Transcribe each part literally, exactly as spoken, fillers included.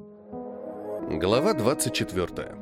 Глава двадцать четвёртая.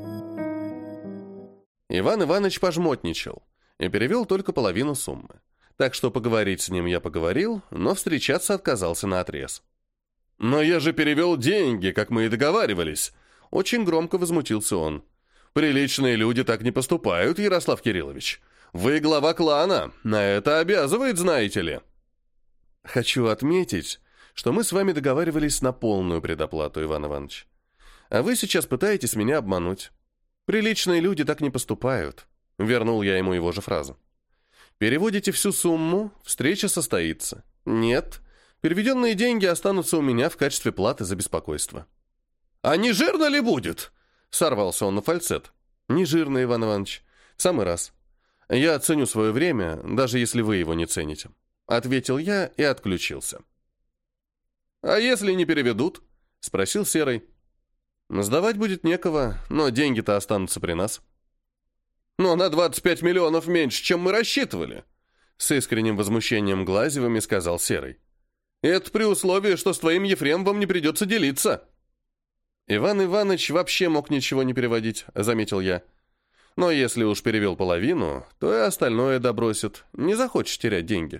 Иван Иванович пожмотничал и перевел только половину суммы. Так что поговорить с ним я поговорил, но встречаться отказался наотрез. «Но я же перевел деньги, как мы и договаривались!» Очень громко возмутился он. «Приличные люди так не поступают, Ярослав Кириллович. Вы глава клана, на это обязывает, знаете ли». «Хочу отметить, что мы с вами договаривались на полную предоплату, Иван Иванович. А вы сейчас пытаетесь меня обмануть. Приличные люди так не поступают», — вернул я ему его же фразу. «Переводите всю сумму, встреча состоится. Нет, переведенные деньги останутся у меня в качестве платы за беспокойство». «А не жирно ли будет?» — сорвался он на фальцет. «Не жирно, Иван Иванович. В самый раз. Я ценю свое время, даже если вы его не цените», — ответил я и отключился. «А если не переведут?» — спросил Серый. «Сдавать будет некого, но деньги-то останутся при нас». «Но на двадцать пять миллионов меньше, чем мы рассчитывали», — с искренним возмущением Глазевыми сказал Серый. «Это при условии, что с твоим Ефремовым не придется делиться». «Иван Иванович вообще мог ничего не переводить», — заметил я. «Но если уж перевел половину, то и остальное добросит, не захочешь терять деньги».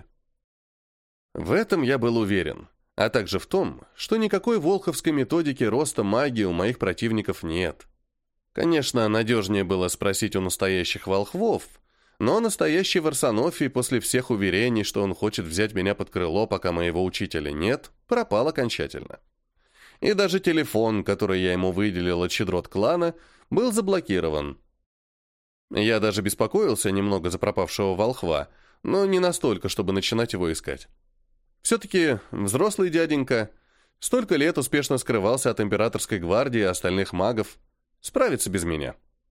В этом я был уверен, а также в том, что никакой волховской методики роста магии у моих противников нет. Конечно, надежнее было спросить у настоящих волхвов, но настоящий Варсонофий после всех уверений, что он хочет взять меня под крыло, пока моего учителя нет, пропал окончательно. И даже телефон, который я ему выделил от щедрот клана, был заблокирован. Я даже беспокоился немного за пропавшего волхва, но не настолько, чтобы начинать его искать. Все-таки взрослый дяденька столько лет успешно скрывался от императорской гвардии и остальных магов, справится без меня.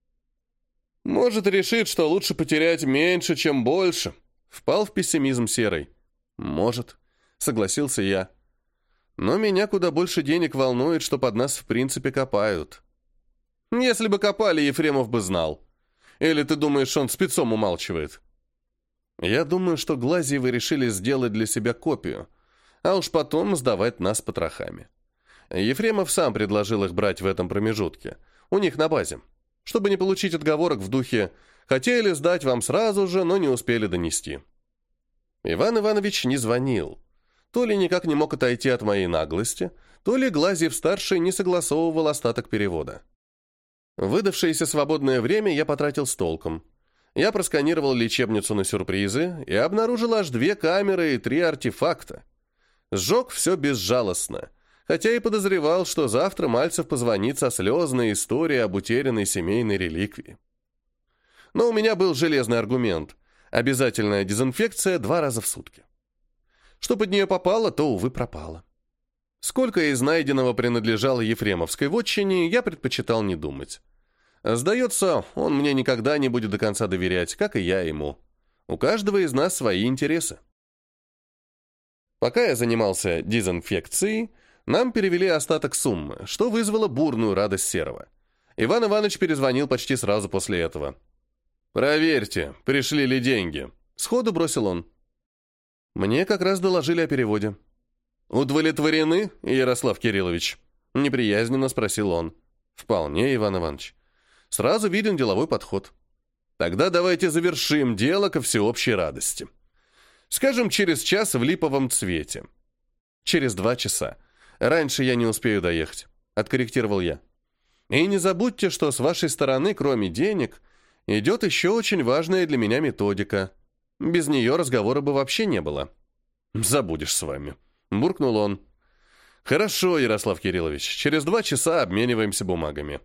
«Может, решит, что лучше потерять меньше, чем больше», — впал в пессимизм Серый. «Может», — согласился я. «Но меня куда больше денег волнует, что под нас в принципе копают». «Если бы копали, Ефремов бы знал. Или ты думаешь, он спецом умалчивает?» «Я думаю, что Глазьевы решили сделать для себя копию, а уж потом сдавать нас потрохами. Ефремов сам предложил их брать в этом промежутке, у них на базе, чтобы не получить отговорок в духе «хотели сдать вам сразу же, но не успели донести». Иван Иванович не звонил. То ли никак не мог отойти от моей наглости, то ли Глазьев-старший не согласовывал остаток перевода. Выдавшееся свободное время я потратил с толком. Я просканировал лечебницу на сюрпризы и обнаружил аж две камеры и три артефакта. Сжег все безжалостно, хотя и подозревал, что завтра Мальцев позвонит со слезной историей об утерянной семейной реликвии. Но у меня был железный аргумент – обязательная дезинфекция два раза в сутки. Что под нее попало, то, увы, пропало. Сколько из найденного принадлежало Ефремовской вотчине, я предпочитал не думать. Сдается, он мне никогда не будет до конца доверять, как и я ему. У каждого из нас свои интересы. Пока я занимался дезинфекцией, нам перевели остаток суммы, что вызвало бурную радость Серого. Иван Иванович перезвонил почти сразу после этого. «Проверьте, пришли ли деньги», — сходу бросил он. Мне как раз доложили о переводе. «Удовлетворены, Ярослав Кириллович?» — неприязненно спросил он. «Вполне, Иван Иванович. Сразу виден деловой подход. Тогда давайте завершим дело ко всеобщей радости. Скажем, через час в липовом цвете. Через два часа. Раньше я не успею доехать», — откорректировал я. «И не забудьте, что с вашей стороны, кроме денег, идет еще очень важная для меня методика. Без нее разговора бы вообще не было». «Забудешь с вами», — буркнул он. «Хорошо, Ярослав Кириллович, через два часа обмениваемся бумагами».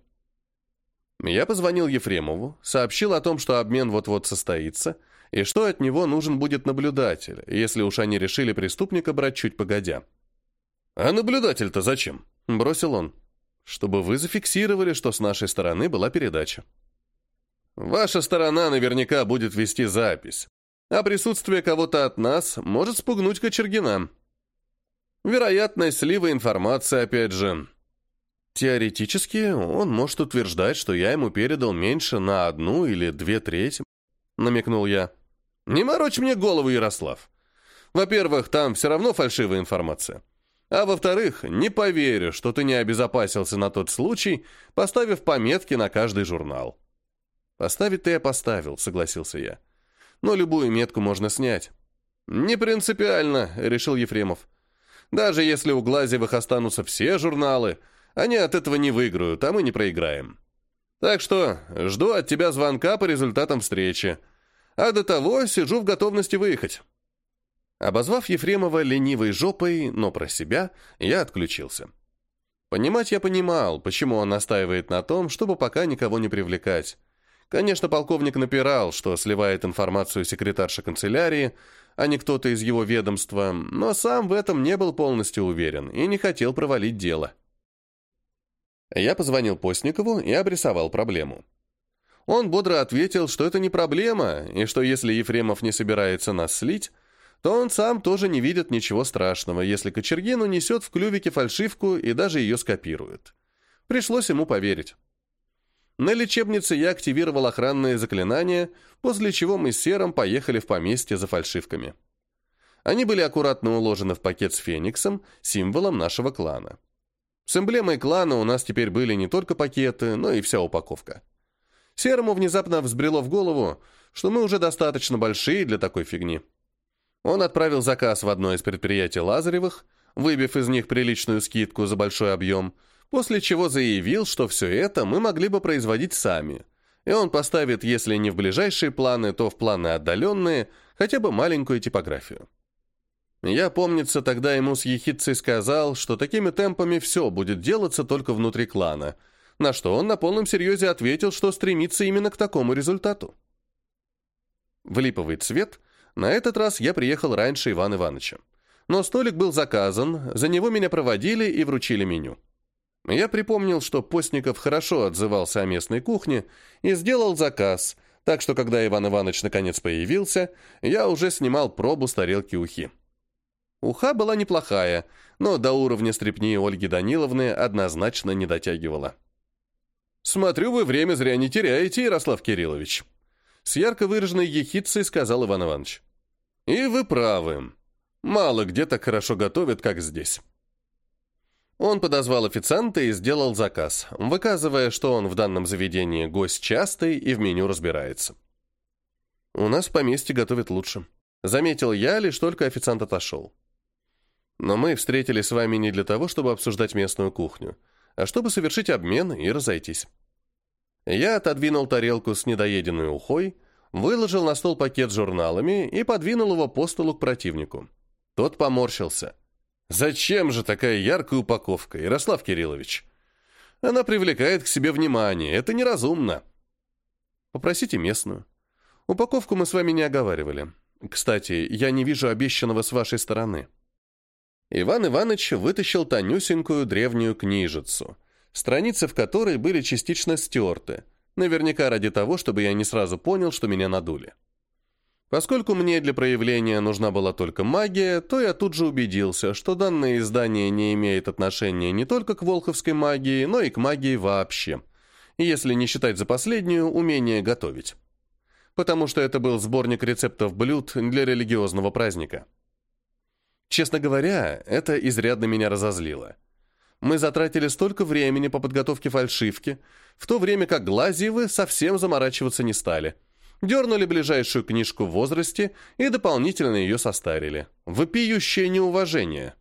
Я позвонил Ефремову, сообщил о том, что обмен вот-вот состоится, и что от него нужен будет наблюдатель, если уж они решили преступника брать чуть погодя. «А наблюдатель-то зачем?» — бросил он. «Чтобы вы зафиксировали, что с нашей стороны была передача». «Ваша сторона наверняка будет вести запись, а присутствие кого-то от нас может спугнуть Кочергина. Вероятность слива информации, опять же. Теоретически, он может утверждать, что я ему передал меньше на одну или две трети», — намекнул я. «Не морочь мне голову, Ярослав. Во-первых, там все равно фальшивая информация. А во-вторых, не поверю, что ты не обезопасился на тот случай, поставив пометки на каждый журнал. Поставить-то я поставил, согласился я. Но любую метку можно снять. Не принципиально, решил Ефремов. Даже если у Глазьевых останутся все журналы, они от этого не выиграют, а мы не проиграем. Так что жду от тебя звонка по результатам встречи. А до того сижу в готовности выехать. Обозвав Ефремова ленивой жопой, но про себя, я отключился. Понимать я понимал, почему он настаивает на том, чтобы пока никого не привлекать. Конечно, полковник напирал, что сливает информацию секретарша канцелярии, а не кто-то из его ведомства, но сам в этом не был полностью уверен и не хотел провалить дело. Я позвонил Постникову и обрисовал проблему. Он бодро ответил, что это не проблема, и что если Ефремов не собирается нас слить, то он сам тоже не видит ничего страшного, если Кочергин унесет в клювике фальшивку и даже ее скопирует. Пришлось ему поверить. На лечебнице я активировал охранные заклинания, после чего мы с Серым поехали в поместье за фальшивками. Они были аккуратно уложены в пакет с фениксом, символом нашего клана. С эмблемой клана у нас теперь были не только пакеты, но и вся упаковка. Серому внезапно взбрело в голову, что мы уже достаточно большие для такой фигни. Он отправил заказ в одно из предприятий Лазаревых, выбив из них приличную скидку за большой объем, после чего заявил, что все это мы могли бы производить сами, и он поставит, если не в ближайшие планы, то в планы отдаленные, хотя бы маленькую типографию. Я, помнится, тогда ему с ехидцей сказал, что такими темпами все будет делаться только внутри клана, на что он на полном серьезе ответил, что стремится именно к такому результату. В липовый цвет на этот раз я приехал раньше Ивана Ивановича. Но столик был заказан, за него меня проводили и вручили меню. Я припомнил, что Постников хорошо отзывался о местной кухне и сделал заказ, так что когда Иван Иванович наконец появился, я уже снимал пробу с тарелки ухи. Уха была неплохая, но до уровня стряпни Ольги Даниловны однозначно не дотягивала. «Смотрю, вы время зря не теряете, Ярослав Кириллович», с ярко выраженной ехидцей сказал Иван Иванович. «И вы правы. Мало где так хорошо готовят, как здесь». Он подозвал официанта и сделал заказ, выказывая, что он в данном заведении гость частый и в меню разбирается. «У нас в поместье готовят лучше», — заметил я, лишь только официант отошел. «Но мы встретились с вами не для того, чтобы обсуждать местную кухню, а чтобы совершить обмен и разойтись». Я отодвинул тарелку с недоеденной ухой, выложил на стол пакет с журналами и подвинул его по столу к противнику. Тот поморщился. «Зачем же такая яркая упаковка, Ярослав Кириллович? Она привлекает к себе внимание, это неразумно». «Попросите местную. Упаковку мы с вами не оговаривали. Кстати, я не вижу обещанного с вашей стороны». Иван Иванович вытащил тонюсенькую древнюю книжицу, страницы в которой были частично стерты, наверняка ради того, чтобы я не сразу понял, что меня надули. Поскольку мне для проявления нужна была только магия, то я тут же убедился, что данное издание не имеет отношения не только к волховской магии, но и к магии вообще, если не считать за последнюю умение готовить. Потому что это был сборник рецептов блюд для религиозного праздника. Честно говоря, это изрядно меня разозлило. Мы затратили столько времени по подготовке фальшивки, в то время как Глазьевы совсем заморачиваться не стали. Дернули ближайшую книжку в возрасте и дополнительно ее состарили. Вопиющее неуважение.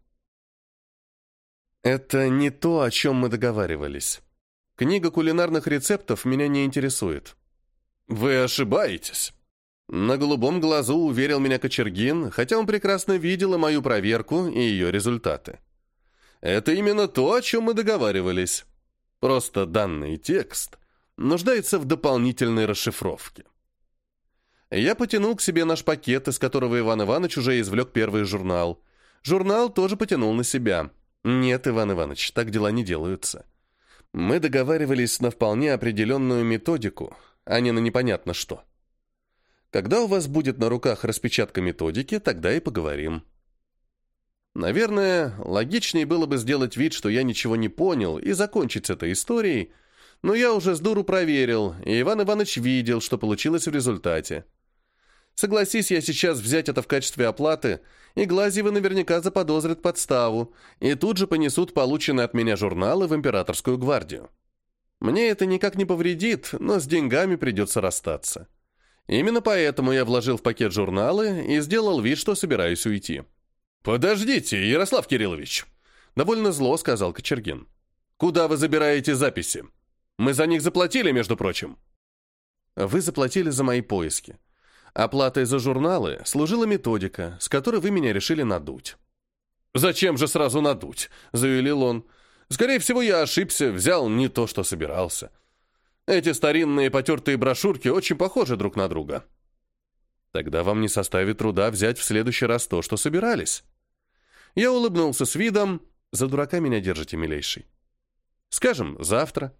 Это не то, о чем мы договаривались. Книга кулинарных рецептов меня не интересует. Вы ошибаетесь. На голубом глазу уверил меня Кочергин, хотя он прекрасно видел и мою проверку, и ее результаты. Это именно то, о чем мы договаривались. Просто данный текст нуждается в дополнительной расшифровке. Я потянул к себе наш пакет, из которого Иван Иванович уже извлек первый журнал. Журнал тоже потянул на себя. Нет, Иван Иванович, так дела не делаются. Мы договаривались на вполне определенную методику, а не на непонятно что. Когда у вас будет на руках распечатка методики, тогда и поговорим. Наверное, логичнее было бы сделать вид, что я ничего не понял, и закончить с этой историей, но я уже с дуру проверил, и Иван Иванович видел, что получилось в результате. Согласись я сейчас взять это в качестве оплаты, и Глазьевы наверняка заподозрят подставу, и тут же понесут полученные от меня журналы в императорскую гвардию. Мне это никак не повредит, но с деньгами придется расстаться. Именно поэтому я вложил в пакет журналы и сделал вид, что собираюсь уйти. «Подождите, Ярослав Кириллович!» — довольно зло сказал Кочергин. «Куда вы забираете записи? Мы за них заплатили, между прочим». «Вы заплатили за мои поиски. Оплатой за журналы служила методика, с которой вы меня решили надуть». «Зачем же сразу надуть?» — заявил он. «Скорее всего, я ошибся, взял не то, что собирался. Эти старинные потертые брошюрки очень похожи друг на друга». «Тогда вам не составит труда взять в следующий раз то, что собирались». Я улыбнулся с видом: «За дурака меня держите, милейший. Скажем, завтра».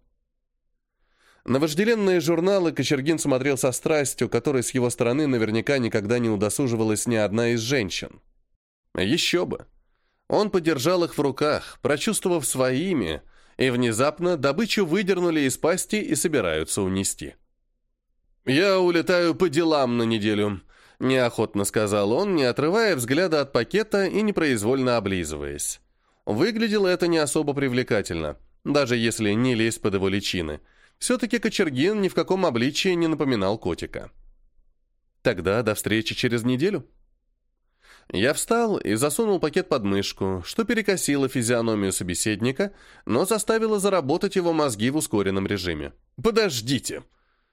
На вожделенные журналы Кочергин смотрел со страстью, которой с его стороны наверняка никогда не удосуживалась ни одна из женщин. Еще бы. Он подержал их в руках, прочувствовав своими, и внезапно добычу выдернули из пасти и собираются унести. «Я улетаю по делам на неделю», — неохотно сказал он, не отрывая взгляда от пакета и непроизвольно облизываясь. Выглядело это не особо привлекательно, даже если не лезть под его личины. Все-таки Кочергин ни в каком обличии не напоминал котика. «Тогда до встречи через неделю». Я встал и засунул пакет под мышку, что перекосило физиономию собеседника, но заставило заработать его мозги в ускоренном режиме. «Подождите!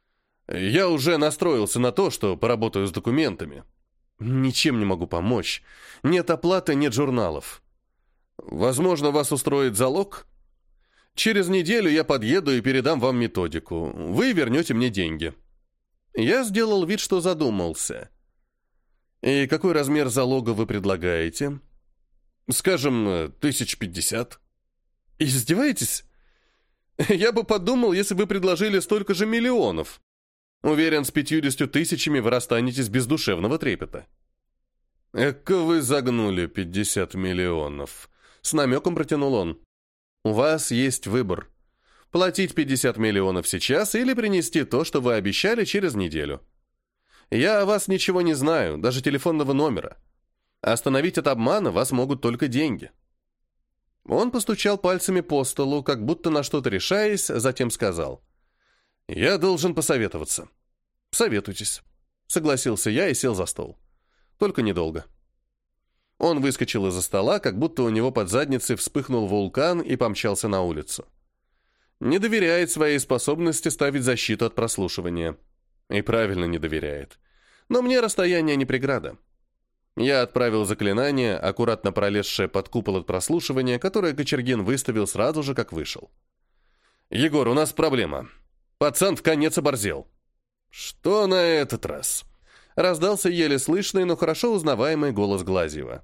Я уже настроился на то, что поработаю с документами. Ничем не могу помочь. Нет оплаты, нет журналов. Возможно, вас устроит залог? Через неделю я подъеду и передам вам методику. Вы вернете мне деньги». Я сделал вид, что задумался. «И какой размер залога вы предлагаете?» «Скажем, тысяч пятьдесят». «Издеваетесь? Я бы подумал, если бы предложили столько же миллионов. Уверен, с пятьюдесятью тысячами вы расстанетесь без душевного трепета». «Эка вы загнули пятьдесят миллионов», — с намеком протянул он. «У вас есть выбор. Платить пятьдесят миллионов сейчас или принести то, что вы обещали, через неделю. Я о вас ничего не знаю, даже телефонного номера. Остановить от обмана вас могут только деньги». Он постучал пальцами по столу, как будто на что-то решаясь, затем сказал: «Я должен посоветоваться». «Советуйтесь», — согласился я и сел за стол. «Только недолго». Он выскочил из-за стола, как будто у него под задницей вспыхнул вулкан и помчался на улицу. Не доверяет своей способности ставить защиту от прослушивания. И правильно не доверяет. Но мне расстояние не преграда. Я отправил заклинание, аккуратно пролезшее под купол от прослушивания, которое Кочергин выставил сразу же, как вышел. «Егор, у нас проблема. Пацан вконец оборзел». «Что на этот раз?» Раздался еле слышный, но хорошо узнаваемый голос Глазьева.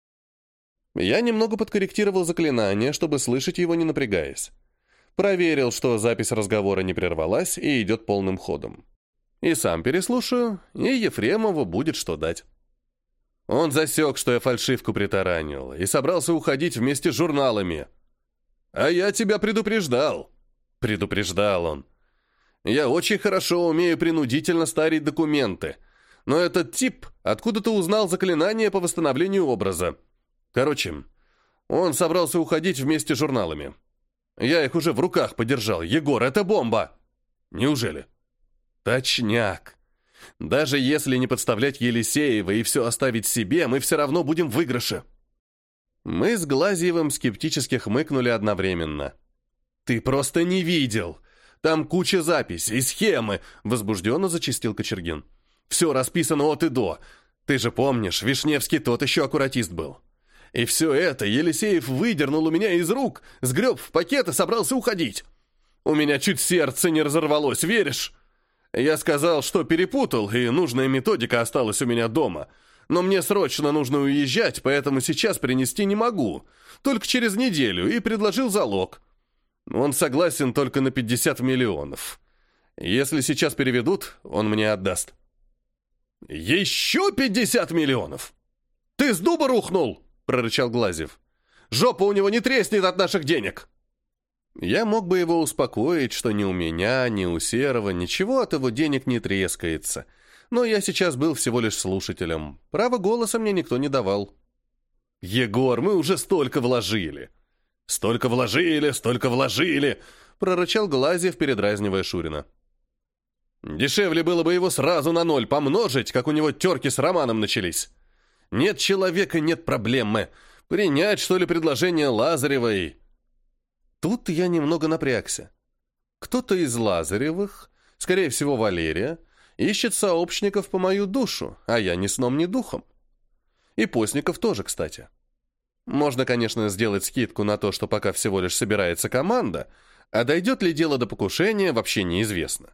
Я немного подкорректировал заклинание, чтобы слышать его, не напрягаясь. Проверил, что запись разговора не прервалась и идет полным ходом. И сам переслушаю, и Ефремову будет что дать. Он засек, что я фальшивку притаранил, и собрался уходить вместе с журналами. «А я тебя предупреждал». Предупреждал он. «Я очень хорошо умею принудительно старить документы, но этот тип откуда-то узнал заклинание по восстановлению образа. Короче, он собрался уходить вместе с журналами. Я их уже в руках подержал. Егор, это бомба!» «Неужели?» «Точняк. Даже если не подставлять Елисеева и все оставить себе, мы все равно будем в выигрыше». Мы с Глазьевым скептически хмыкнули одновременно. «Ты просто не видел. Там куча записей, схемы», — возбужденно зачастил Кочергин. «Все расписано от и до. Ты же помнишь, Вишневский тот еще аккуратист был. И все это Елисеев выдернул у меня из рук, сгреб в пакет и собрался уходить. У меня чуть сердце не разорвалось, веришь? Я сказал, что перепутал, и нужная методика осталась у меня дома. Но мне срочно нужно уезжать, поэтому сейчас принести не могу. Только через неделю, и предложил залог. Он согласен только на пятьдесят миллионов. Если сейчас переведут, он мне отдаст». «Еще пятьдесят миллионов? Ты с дуба рухнул?» — прорычал Глазьев. «Жопа у него не треснет от наших денег!» Я мог бы его успокоить, что ни у меня, ни у Серого ничего от его денег не трескается. но я сейчас был всего лишь слушателем. Право голоса мне никто не давал. «Егор, мы уже столько вложили!» «Столько вложили, столько вложили!» — прорычал Глазьев, передразнивая Шурина. «Дешевле было бы его сразу на ноль помножить, как у него терки с Романом начались. Нет человека, нет проблемы. Принять, что ли, предложение Лазаревой?» Тут я немного напрягся. Кто-то из Лазаревых, скорее всего, Валерия, ищет сообщников по мою душу, а я ни сном, ни духом. И Постников тоже, кстати. Можно, конечно, сделать скидку на то, что пока всего лишь собирается команда, а дойдет ли дело до покушения, вообще неизвестно.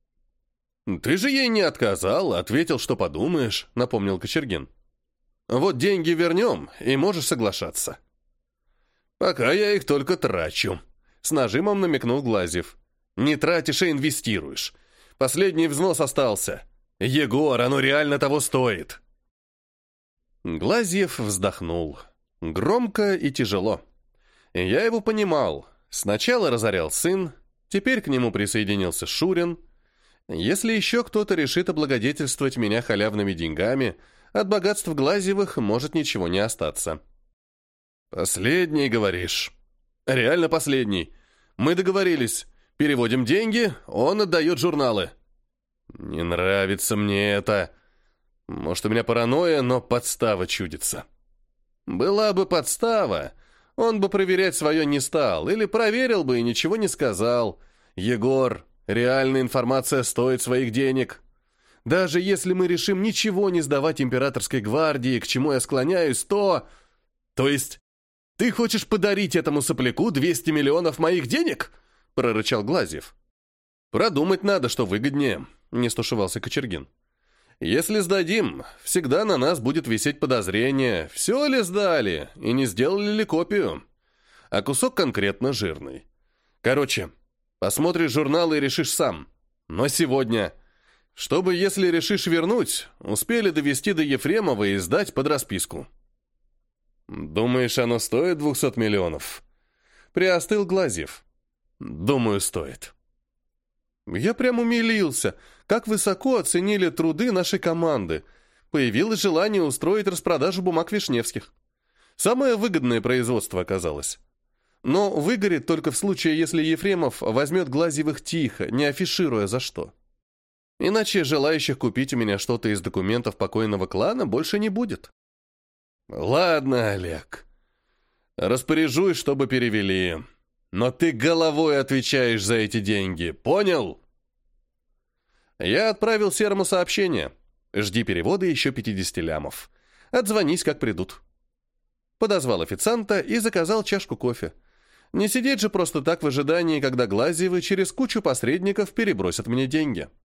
«Ты же ей не отказал, ответил, что подумаешь», — напомнил Кочергин. «Вот деньги вернем, и можешь соглашаться». «Пока я их только трачу», — с нажимом намекнул Глазьев. «Не тратишь, а инвестируешь. Последний взнос остался. Егор, оно реально того стоит». Глазьев вздохнул. Громко и тяжело. Я его понимал. Сначала разорял сын, теперь к нему присоединился Шурин. Если еще кто-то решит облагодетельствовать меня халявными деньгами, от богатств Глазьевых может ничего не остаться. «Последний, говоришь?» «Реально последний. Мы договорились. Переводим деньги, он отдает журналы». «Не нравится мне это. Может, у меня паранойя, но подстава чудится». «Была бы подстава, он бы проверять свое не стал, или проверил бы и ничего не сказал. Егор, реальная информация стоит своих денег. Даже если мы решим ничего не сдавать императорской гвардии, к чему я склоняюсь, то... То есть, ты хочешь подарить этому сопляку двести миллионов моих денег?» — прорычал Глазьев. «Продумать надо, что выгоднее», — не стушевался Кочергин. «Если сдадим, всегда на нас будет висеть подозрение, все ли сдали и не сделали ли копию. А кусок конкретно жирный. Короче, посмотришь журналы и решишь сам. Но сегодня, чтобы, если решишь вернуть, успели довести до Ефремова и сдать под расписку». «Думаешь, оно стоит двухсот миллионов?» Приостыл Глазьев. «Думаю, стоит». Я прям умилился, как высоко оценили труды нашей команды. Появилось желание устроить распродажу бумаг Вишневских. Самое выгодное производство оказалось. Но выгорит только в случае, если Ефремов возьмет Глазьевых тихо, не афишируя за что. Иначе желающих купить у меня что-то из документов покойного клана больше не будет. «Ладно, Олег. Распоряжусь, чтобы перевели. Но ты головой отвечаешь за эти деньги, понял?» Я отправил Серому сообщение. «Жди перевода еще пятьдесят лямов. Отзвонись, как придут». Подозвал официанта и заказал чашку кофе. Не сидеть же просто так в ожидании, когда Глазьевы через кучу посредников перебросят мне деньги.